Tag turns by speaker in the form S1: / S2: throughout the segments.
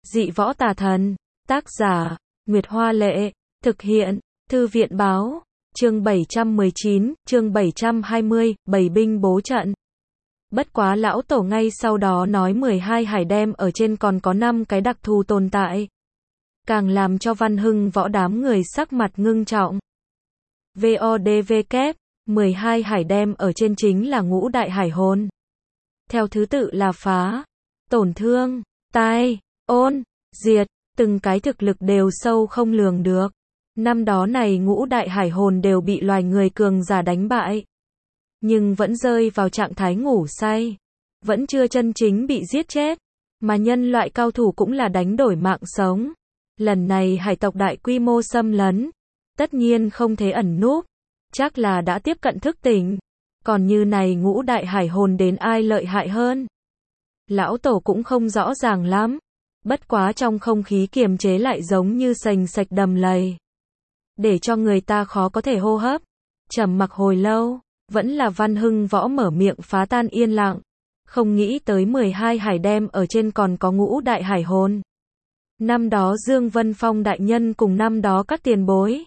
S1: Dị võ tà thần. Tác giả, Nguyệt Hoa Lệ. Thực hiện, Thư viện Báo. Chương 719, chương 720, Bảy binh bố trận. Bất quá lão tổ ngay sau đó nói 12 hải đem ở trên còn có 5 cái đặc thù tồn tại. Càng làm cho Văn Hưng võ đám người sắc mặt ngưng trọng. VODVK, 12 hải đem ở trên chính là ngũ đại hải hồn. Theo thứ tự là phá, tổn thương, tai, ôn, diệt, từng cái thực lực đều sâu không lường được. Năm đó này ngũ đại hải hồn đều bị loài người cường giả đánh bại. Nhưng vẫn rơi vào trạng thái ngủ say. Vẫn chưa chân chính bị giết chết. Mà nhân loại cao thủ cũng là đánh đổi mạng sống. Lần này hải tộc đại quy mô xâm lấn. Tất nhiên không thể ẩn núp. Chắc là đã tiếp cận thức tỉnh. Còn như này ngũ đại hải hồn đến ai lợi hại hơn? Lão tổ cũng không rõ ràng lắm. Bất quá trong không khí kiềm chế lại giống như sành sạch đầm lầy. Để cho người ta khó có thể hô hấp. Trầm mặc hồi lâu, vẫn là Văn Hưng võ mở miệng phá tan yên lặng. Không nghĩ tới 12 hải đem ở trên còn có ngũ đại hải hồn. Năm đó Dương Vân Phong đại nhân cùng năm đó các tiền bối.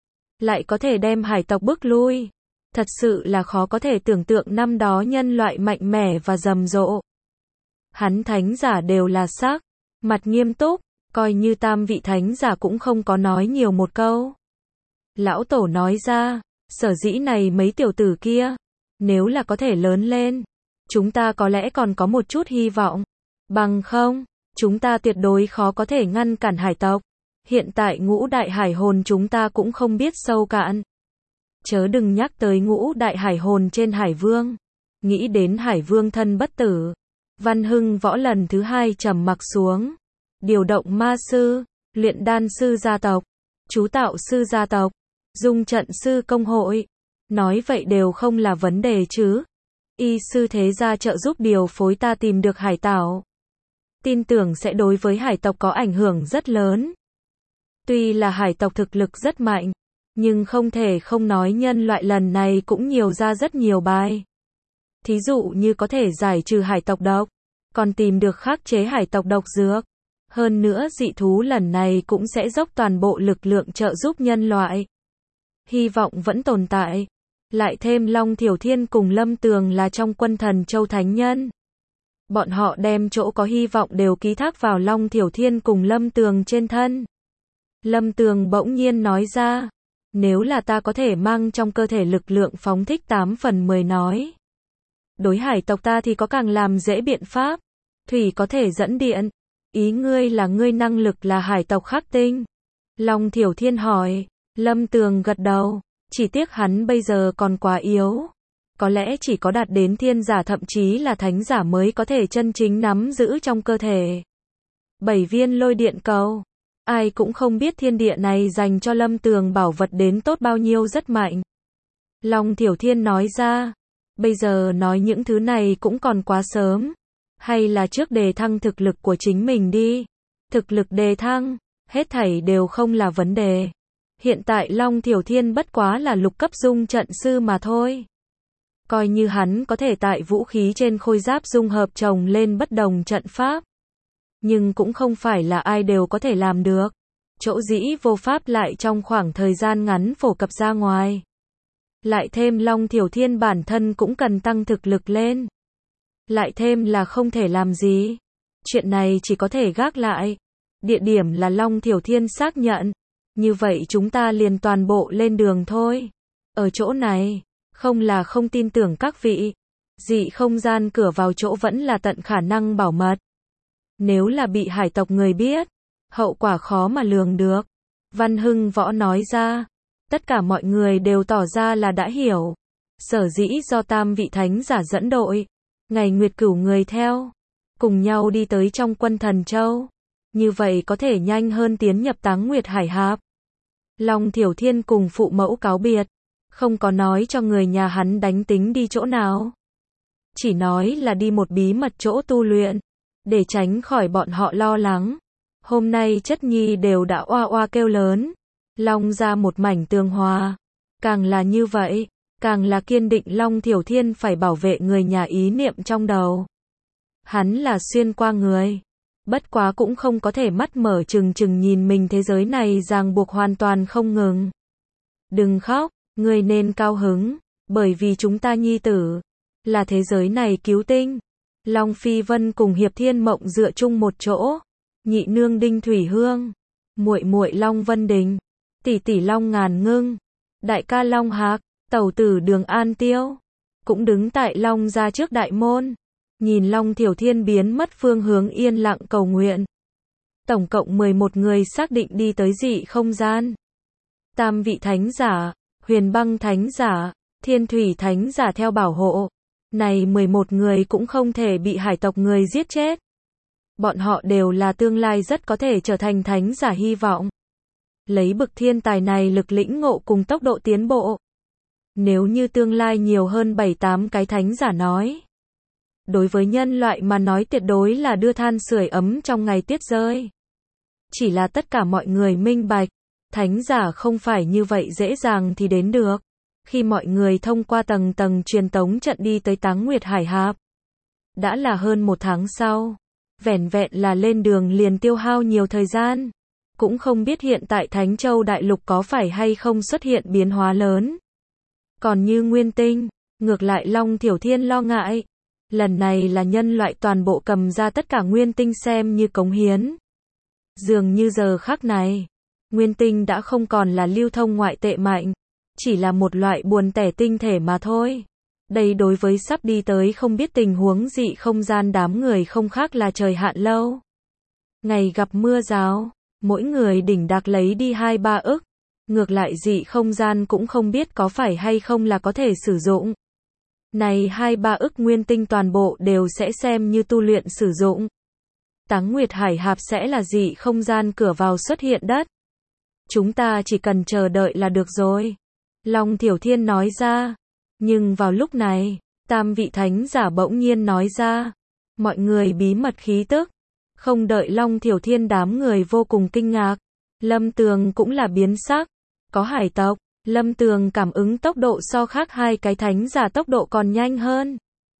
S1: Lại có thể đem hải tộc bước lui. Thật sự là khó có thể tưởng tượng năm đó nhân loại mạnh mẽ và rầm rộ. Hắn thánh giả đều là sắc, mặt nghiêm túc, coi như tam vị thánh giả cũng không có nói nhiều một câu. Lão tổ nói ra, sở dĩ này mấy tiểu tử kia, nếu là có thể lớn lên, chúng ta có lẽ còn có một chút hy vọng. Bằng không, chúng ta tuyệt đối khó có thể ngăn cản hải tộc. Hiện tại ngũ đại hải hồn chúng ta cũng không biết sâu cạn. Chớ đừng nhắc tới ngũ đại hải hồn trên hải vương. Nghĩ đến hải vương thân bất tử. Văn Hưng võ lần thứ 2 trầm mặc xuống. Điều động ma sư, luyện đan sư gia tộc, chú tạo sư gia tộc, dung trận sư công hội. Nói vậy đều không là vấn đề chứ. Y sư thế gia trợ giúp điều phối ta tìm được hải tảo. Tin tưởng sẽ đối với hải tộc có ảnh hưởng rất lớn. Tuy là hải tộc thực lực rất mạnh, nhưng không thể không nói nhân loại lần này cũng nhiều ra rất nhiều bài. Thí dụ như có thể giải trừ hải tộc độc, còn tìm được khắc chế hải tộc độc dược. Hơn nữa dị thú lần này cũng sẽ dốc toàn bộ lực lượng trợ giúp nhân loại. Hy vọng vẫn tồn tại. Lại thêm Long Thiểu Thiên cùng Lâm Tường là trong quân Thần Châu Thánh Nhân. Bọn họ đem chỗ có hy vọng đều ký thác vào Long Thiểu Thiên cùng Lâm Tường trên thân. Lâm Tường bỗng nhiên nói ra, nếu là ta có thể mang trong cơ thể lực lượng phóng thích 8 phần 10 nói. Đối hải tộc ta thì có càng làm dễ biện pháp. Thủy có thể dẫn điện. Ý ngươi là ngươi năng lực là hải tộc khắc tinh. Long Thiểu Thiên hỏi. Lâm Tường gật đầu. Chỉ tiếc hắn bây giờ còn quá yếu. Có lẽ chỉ có đạt đến thiên giả thậm chí là thánh giả mới có thể chân chính nắm giữ trong cơ thể. 7 viên lôi điện cầu. Ai cũng không biết thiên địa này dành cho Lâm Tường bảo vật đến tốt bao nhiêu rất mạnh. Long Thiểu Thiên nói ra. Bây giờ nói những thứ này cũng còn quá sớm. Hay là trước đề thăng thực lực của chính mình đi. Thực lực đề thăng, hết thảy đều không là vấn đề. Hiện tại Long Thiểu Thiên bất quá là lục cấp dung trận sư mà thôi. Coi như hắn có thể tại vũ khí trên khôi giáp dung hợp chồng lên bất đồng trận pháp. Nhưng cũng không phải là ai đều có thể làm được. Chỗ dĩ vô pháp lại trong khoảng thời gian ngắn phổ cập ra ngoài. Lại thêm Long Thiểu Thiên bản thân cũng cần tăng thực lực lên. Lại thêm là không thể làm gì. Chuyện này chỉ có thể gác lại. Địa điểm là Long Thiểu Thiên xác nhận. Như vậy chúng ta liền toàn bộ lên đường thôi. Ở chỗ này, không là không tin tưởng các vị. Dị không gian cửa vào chỗ vẫn là tận khả năng bảo mật. Nếu là bị hải tộc người biết, hậu quả khó mà lường được. Văn Hưng võ nói ra. Tất cả mọi người đều tỏ ra là đã hiểu. Sở dĩ do tam vị thánh giả dẫn đội. Ngày Nguyệt Cửu người theo. Cùng nhau đi tới trong quân Thần Châu. Như vậy có thể nhanh hơn tiến nhập Táng Nguyệt Hải Hạp. Long Thiểu Thiên cùng phụ mẫu cáo biệt. Không có nói cho người nhà hắn đánh tính đi chỗ nào. Chỉ nói là đi một bí mật chỗ tu luyện. Để tránh khỏi bọn họ lo lắng. Hôm nay chất nhi đều đã oa oa kêu lớn. Long ra một mảnh tường hòa. Càng là như vậy, càng là kiên định Long Thiểu Thiên phải bảo vệ người nhà ý niệm trong đầu. Hắn là xuyên qua người. Bất quá cũng không có thể mắt mở trừng trừng nhìn mình thế giới này ràng buộc hoàn toàn không ngừng. Đừng khóc, ngươi nên cao hứng, bởi vì chúng ta nhi tử là thế giới này cứu tinh. Long Phi Vân cùng Hiệp Thiên Mộng dựa chung một chỗ, nhị nương Đinh Thủy Hương, muội muội Long Vân Đình, tỷ tỷ Long Ngàn Ngưng, đại ca Long Hạc, tẩu tử Đường An Tiêu, cũng đứng tại Long gia trước đại môn, nhìn Long Thiểu Thiên biến mất phương hướng yên lặng cầu nguyện. Tổng cộng 11 người xác định đi tới dị không gian. Tam vị thánh giả, Huyền Băng thánh giả, Thiên Thủy thánh giả theo bảo hộ. Này 11 người cũng không thể bị hải tộc người giết chết. Bọn họ đều là tương lai rất có thể trở thành thánh giả hy vọng. Lấy bực thiên tài này lực lĩnh ngộ cùng tốc độ tiến bộ. Nếu như tương lai nhiều hơn 7-8 cái thánh giả nói. Đối với nhân loại mà nói tuyệt đối là đưa than sưởi ấm trong ngày tuyết rơi. Chỉ là tất cả mọi người minh bạch, thánh giả không phải như vậy dễ dàng thì đến được. Khi mọi người thông qua tầng tầng truyền tống trận đi tới Táng Nguyệt Hải Hạp. Đã là hơn 1 tháng sau. Vẻn vẹn là lên đường liền tiêu hao nhiều thời gian. Cũng không biết hiện tại Thánh Châu Đại Lục có phải hay không xuất hiện biến hóa lớn. Còn như Nguyên Tinh, ngược lại Long Thiểu Thiên lo ngại. Lần này là nhân loại toàn bộ cầm ra tất cả Nguyên Tinh xem như cống hiến. Dường như giờ khắc này, Nguyên Tinh đã không còn là lưu thông ngoại tệ mạnh. Chỉ là một loại buồn tẻ tinh thể mà thôi. Đây đối với sắp đi tới không biết tình huống dị không gian đám người không khác là trời hạn lâu. Ngày gặp mưa rào, mỗi người đỉnh đạc lấy đi 2-3 ức. Ngược lại dị không gian cũng không biết có phải hay không là có thể sử dụng. Này 2-3 ức nguyên tinh toàn bộ đều sẽ xem như tu luyện sử dụng. Táng Nguyệt Hải Hạp sẽ là dị không gian cửa vào xuất hiện đất. Chúng ta chỉ cần chờ đợi là được rồi. Long Thiểu Thiên nói ra. Nhưng vào lúc này, tam vị thánh giả bỗng nhiên nói ra. Mọi người bí mật khí tức. Không đợi Long Thiểu Thiên đám người vô cùng kinh ngạc. Lâm Tường cũng là biến sắc. Có hải tộc. Lâm Tường cảm ứng tốc độ so khác hai cái thánh giả tốc độ còn nhanh hơn.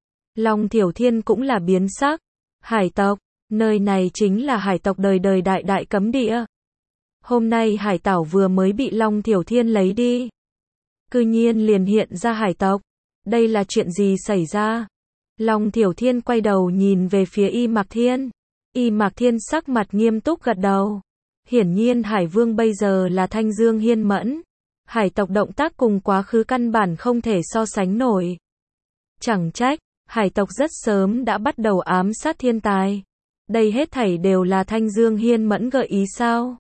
S1: Long Thiểu Thiên cũng là biến sắc. Hải tộc. Nơi này chính là hải tộc đời đời đại đại cấm địa. Hôm nay hải tảo vừa mới bị Long Thiểu Thiên lấy đi. Cư nhiên liền hiện ra hải tộc. Đây là chuyện gì xảy ra? Long Thiểu Thiên quay đầu nhìn về phía Y Mạc Thiên. Y Mạc Thiên sắc mặt nghiêm túc gật đầu. Hiển nhiên Hải Vương bây giờ là Thanh Dương Hiên Mẫn. Hải tộc động tác cùng quá khứ căn bản không thể so sánh nổi. Chẳng trách, hải tộc rất sớm đã bắt đầu ám sát thiên tài. Đây hết thảy đều là Thanh Dương Hiên Mẫn gợi ý sao?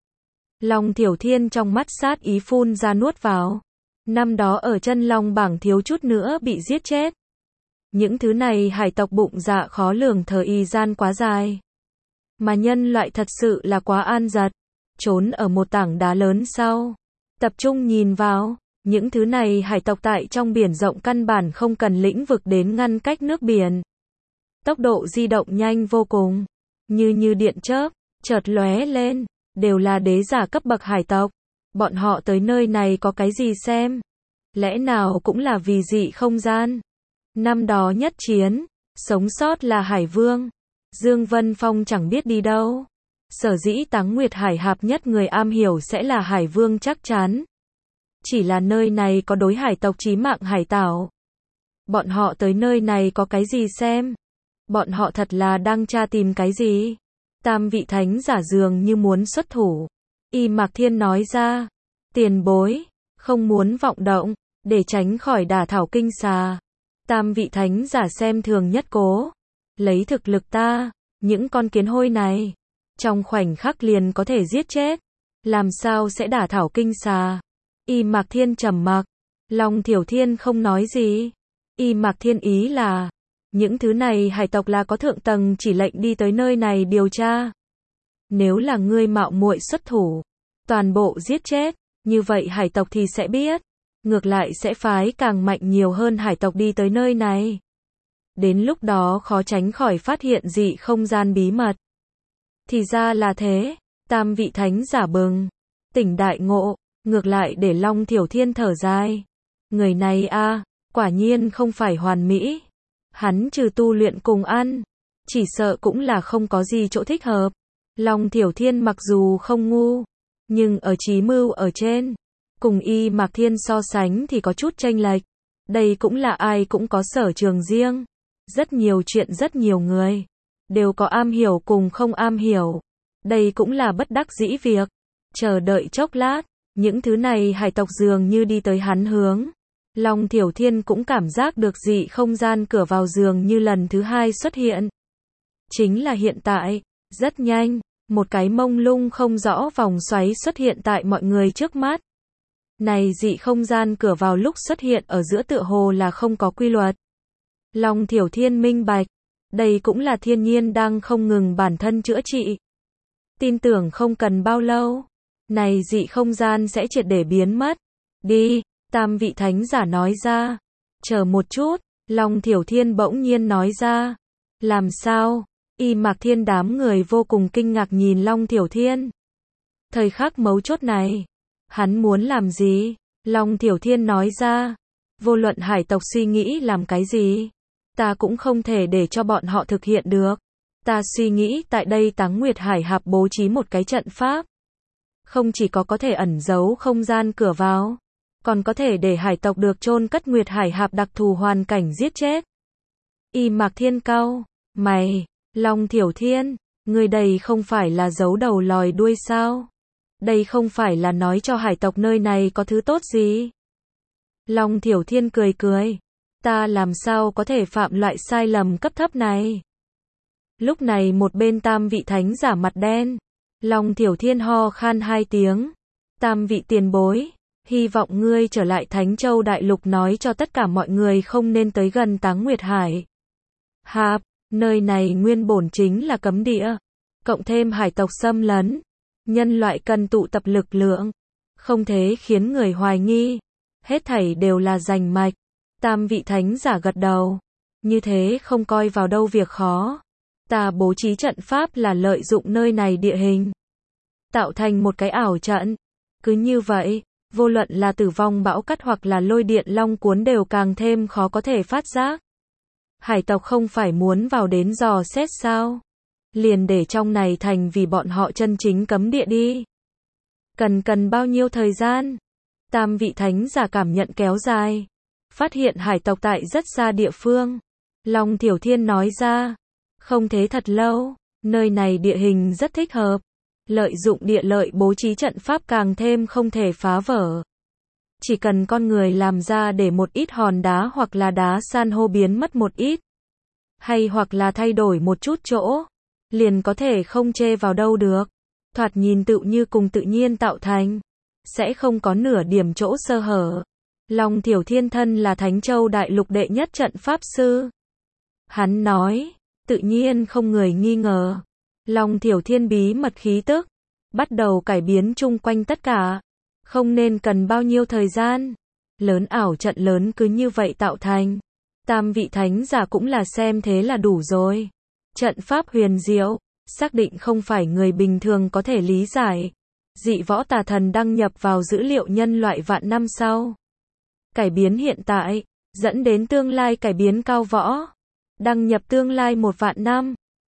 S1: Long Thiểu Thiên trong mắt sát ý phun ra nuốt vào. Năm đó ở chân long bảng thiếu chút nữa bị giết chết. Những thứ này hải tộc bụng dạ khó lường thời gian quá dài. Mà nhân loại thật sự là quá an dật. Trốn ở một tảng đá lớn sau. Tập trung nhìn vào. Những thứ này hải tộc tại trong biển rộng căn bản không cần lĩnh vực đến ngăn cách nước biển. Tốc độ di động nhanh vô cùng. Như điện chớp, chợt lóe lên. Đều là đế giả cấp bậc hải tộc. Bọn họ tới nơi này có cái gì xem? Lẽ nào cũng là vì dị không gian? Năm đó nhất chiến, sống sót là Hải Vương. Dương Vân Phong chẳng biết đi đâu. Sở dĩ Táng Nguyệt Hải Hạp nhất người am hiểu sẽ là Hải Vương chắc chắn. Chỉ là nơi này có đối hải tộc chí mạng hải tảo. Bọn họ tới nơi này có cái gì xem? Bọn họ thật là đang tra tìm cái gì? Tam vị thánh giả dường như muốn xuất thủ. Y Mạc Thiên nói ra. Tiền bối, không muốn vọng động, để tránh khỏi đả thảo kinh xà. Tam vị thánh giả xem thường nhất cố. Lấy thực lực ta, những con kiến hôi này, trong khoảnh khắc liền có thể giết chết. Làm sao sẽ đả thảo kinh xà? Y Mạc Thiên trầm mặc. Long Thiểu Thiên không nói gì. Y Mạc Thiên ý là, những thứ này hải tộc là có thượng tầng chỉ lệnh đi tới nơi này điều tra. Nếu là ngươi mạo muội xuất thủ, toàn bộ giết chết, như vậy hải tộc thì sẽ biết. Ngược lại sẽ phái càng mạnh nhiều hơn hải tộc đi tới nơi này. Đến lúc đó khó tránh khỏi phát hiện dị không gian bí mật. Thì ra là thế, tam vị thánh giả bừng, tỉnh đại ngộ, ngược lại để Long Thiểu Thiên thở dài. Người này a, quả nhiên không phải hoàn mỹ. Hắn trừ tu luyện cùng ăn, chỉ sợ cũng là không có gì chỗ thích hợp. Long Thiểu Thiên mặc dù không ngu, nhưng ở trí mưu ở trên, cùng Y Mạc Thiên so sánh thì có chút chênh lệch. Đây cũng là ai cũng có sở trường riêng. Rất nhiều chuyện rất nhiều người, đều có am hiểu cùng không am hiểu. Đây cũng là bất đắc dĩ việc. Chờ đợi chốc lát, những thứ này hải tộc dường như đi tới hắn hướng. Long Thiểu Thiên cũng cảm giác được dị không gian cửa vào dường như lần thứ hai xuất hiện. Chính là hiện tại, rất nhanh, một cái mông lung không rõ vòng xoáy xuất hiện tại mọi người trước mắt. Này dị không gian cửa vào lúc xuất hiện ở giữa tựa hồ là không có quy luật. Long Thiểu Thiên minh bạch, đây cũng là thiên nhiên đang không ngừng bản thân chữa trị. Tin tưởng không cần bao lâu, này dị không gian sẽ triệt để biến mất. Đi, tam vị thánh giả nói ra. Chờ một chút, Long Thiểu Thiên bỗng nhiên nói ra. Làm sao? Y Mạc Thiên đám người vô cùng kinh ngạc nhìn Long Thiểu Thiên. Thời khắc mấu chốt này, hắn muốn làm gì? Long Thiểu Thiên nói ra. Vô luận hải tộc suy nghĩ làm cái gì, ta cũng không thể để cho bọn họ thực hiện được. Ta suy nghĩ tại đây Táng Nguyệt Hải Hạp bố trí một cái trận pháp. Không chỉ có thể ẩn giấu không gian cửa vào, còn có thể để hải tộc được chôn cất Nguyệt Hải Hạp đặc thù hoàn cảnh giết chết. Y Mạc Thiên cau mày, Long Thiểu Thiên, người đây không phải là giấu đầu lòi đuôi sao? Đây không phải là nói cho hải tộc nơi này có thứ tốt gì? Long Thiểu Thiên cười cười, ta làm sao có thể phạm loại sai lầm cấp thấp này? Lúc này một bên tam vị thánh giả mặt đen. Long Thiểu Thiên ho khan hai tiếng. Tam vị tiền bối, hy vọng ngươi trở lại Thánh Châu Đại Lục nói cho tất cả mọi người không nên tới gần Táng Nguyệt Hải Hạp, nơi này nguyên bổn chính là cấm địa. Cộng thêm hải tộc xâm lấn, nhân loại cần tụ tập lực lượng, không thế khiến người hoài nghi. Hết thảy đều là rành mạch. Tam vị thánh giả gật đầu. Như thế không coi vào đâu việc khó. Ta bố trí trận pháp là lợi dụng nơi này địa hình, tạo thành một cái ảo trận. Cứ như vậy, vô luận là tử vong bão cắt hoặc là lôi điện long cuốn đều càng thêm khó có thể phát giác. Hải tộc không phải muốn vào đến dò xét sao? Liền để trong này thành vì bọn họ chân chính cấm địa đi. Cần bao nhiêu thời gian? Tam vị thánh giả cảm nhận kéo dài. Phát hiện hải tộc tại rất xa địa phương. Long Thiểu Thiên nói ra. Không thế thật lâu, nơi này địa hình rất thích hợp. Lợi dụng địa lợi bố trí trận pháp càng thêm không thể phá vỡ. Chỉ cần con người làm ra để một ít hòn đá hoặc là đá san hô biến mất một ít, hay hoặc là thay đổi một chút chỗ, liền có thể không chê vào đâu được. Thoạt nhìn tựu như cùng tự nhiên tạo thành, sẽ không có nửa điểm chỗ sơ hở. Long Thiểu Thiên thân là Thánh Châu Đại Lục đệ nhất trận pháp sư. Hắn nói, tự nhiên không người nghi ngờ. Long Thiểu Thiên bí mật khí tức, bắt đầu cải biến chung quanh tất cả. Không nên cần bao nhiêu thời gian. Lớn ảo trận lớn cứ như vậy tạo thành. Tam vị thánh giả cũng là xem thế là đủ rồi. Trận pháp huyền diệu, xác định không phải người bình thường có thể lý giải. Dị võ tà thần đăng nhập vào dữ liệu nhân loại vạn năm sau. Cải biến hiện tại, dẫn đến tương lai cải biến cao võ. Đăng nhập tương lai 1 vạn năm.